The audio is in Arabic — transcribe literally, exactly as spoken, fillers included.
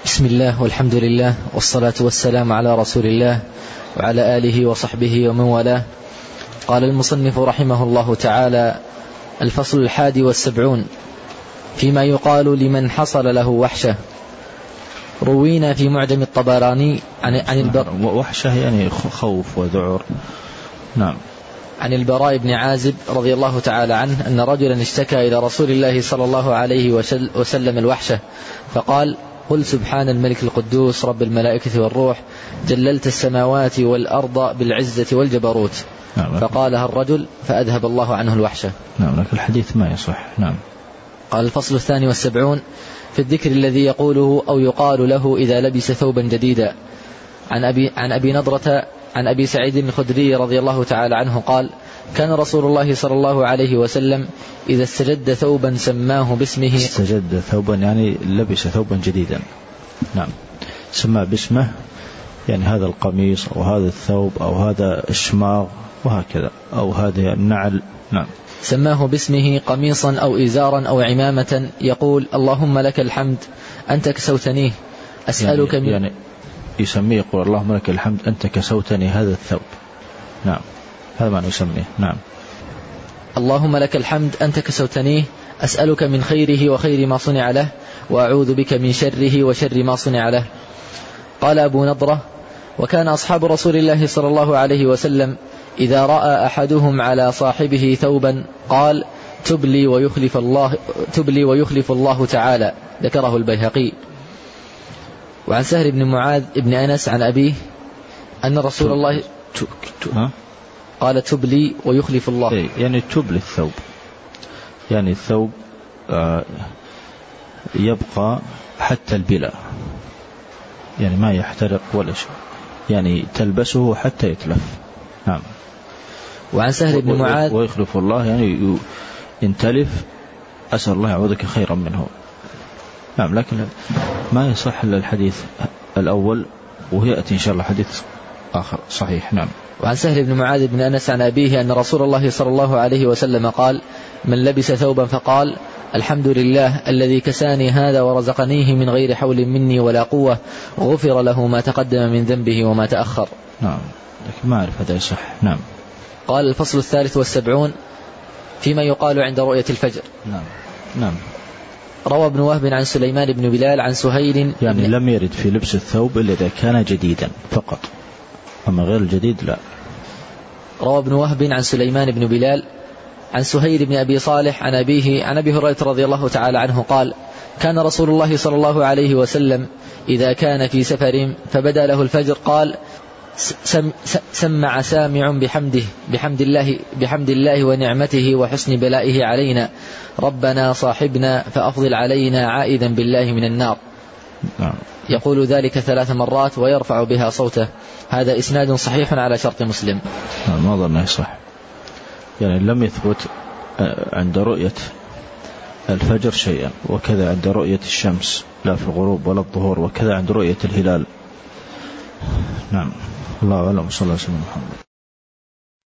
بسم الله والحمد لله والصلاة والسلام على رسول الله وعلى آله وصحبه ومن والاه. قال المصنف رحمه الله تعالى: الفصل الحادي والسبعون فيما يقال لمن حصل له وحشة. روينا في معجم الطبراني عن, عن البر وحشة يعني خوف وذعر. نعم. عن البراء بن عازب رضي الله تعالى عنه أن رجلا اشتكى إلى رسول الله صلى الله عليه وسلم الوحشة، فقال: قل سبحان الملك القدوس رب الملائكة والروح، جللت السماوات والأرض بالعزة والجبروت. نعم. فقالها الرجل فأذهب الله عنه الوحشة. نعم، لكن الحديث ما يصح. نعم. قال الفصل الثاني والسبعون في الذكر الذي يقوله أو يقال له إذا لبس ثوبا جديدا. عن أبي, عن أبي نضرة عن أبي سعيد الخدري رضي الله تعالى عنه قال: كان رسول الله صلى الله عليه وسلم إذا استجد ثوبا سماه باسمه. استجد ثوبا يعني لبس ثوبا جديدا. نعم، سماه باسمه، يعني هذا القميص أو هذا الثوب أو هذا الشماغ وهكذا، أو هذا النعل. نعم. سماه باسمه قميصا أو إزارا أو عمامة، يقول: اللهم لك الحمد أنت كسوتنيه أسألك يعني, من يعني يسميه يقول: اللهم لك الحمد أنت كسوتني هذا الثوب. نعم، هذا ما يسميه. نعم. اللهم لك الحمد أنت كسوتنيه أسألك من خيره وخير ما صنع له، وأعوذ بك من شره وشر ما صنع له. قال أبو نضرة: وكان أصحاب رسول الله صلى الله عليه وسلم إذا رأى أحدهم على صاحبه ثوبا قال: تبلي ويخلف الله, تبلي ويخلف الله تعالى. ذكره البيهقي. وعن سهل بن معاذ بن أنس عن أبيه أن رسول الله قال: تبلي ويخلف الله، يعني تبلي الثوب، يعني الثوب يبقى حتى البلاء، يعني ما يحترق ولا شيء، يعني تلبسه حتى يتلف. نعم. وعن سهل بن معاذ ويخلف الله يعني ينتلف، أسأل الله يعوذك خيرا منه. نعم، لكن ما يصح إلا الحديث الأول، ويأتي إن شاء الله حديث آخر صحيح. نعم. وعن سهل بن معاذ بن أنس عن أبيه أن رسول الله صلى الله عليه وسلم قال: من لبس ثوبا فقال: الحمد لله الذي كساني هذا ورزقنيه من غير حول مني ولا قوة، وغفر له ما تقدم من ذنبه وما تأخر. نعم، لكن ما أعرف هذا يصح. نعم. قال الفصل الثالث والسبعون فيما يقال عند رؤية الفجر. نعم. نعم. روى ابن وهب عن سليمان بن بلال عن سهيل، يعني لم يرد في لبس الثوب إلا إذا كان جديدا فقط، أما غير الجديد لا. روى ابن وهب عن سليمان بن بلال عن سهيل بن أبي صالح عن أبيه عن أبي هريرة رضي الله تعالى عنه قال: كان رسول الله صلى الله عليه وسلم إذا كان في سفر فبدا له الفجر قال: سم سمع سامع بحمده بحمد الله بحمد الله ونعمته وحسن بلائه علينا، ربنا صاحبنا فأفضل علينا عائدا بالله من النار. يقول ذلك ثلاث مرات ويرفع بها صوته. هذا إسناد صحيح على شرط مسلم. ما ظن يصح، يعني لم يثبت عند رؤية الفجر شيئا، وكذا عند رؤية الشمس لا في الغروب ولا الظهور، وكذا عند رؤية الهلال. نعم. الله أعلم. صلى الله عليه وسلم.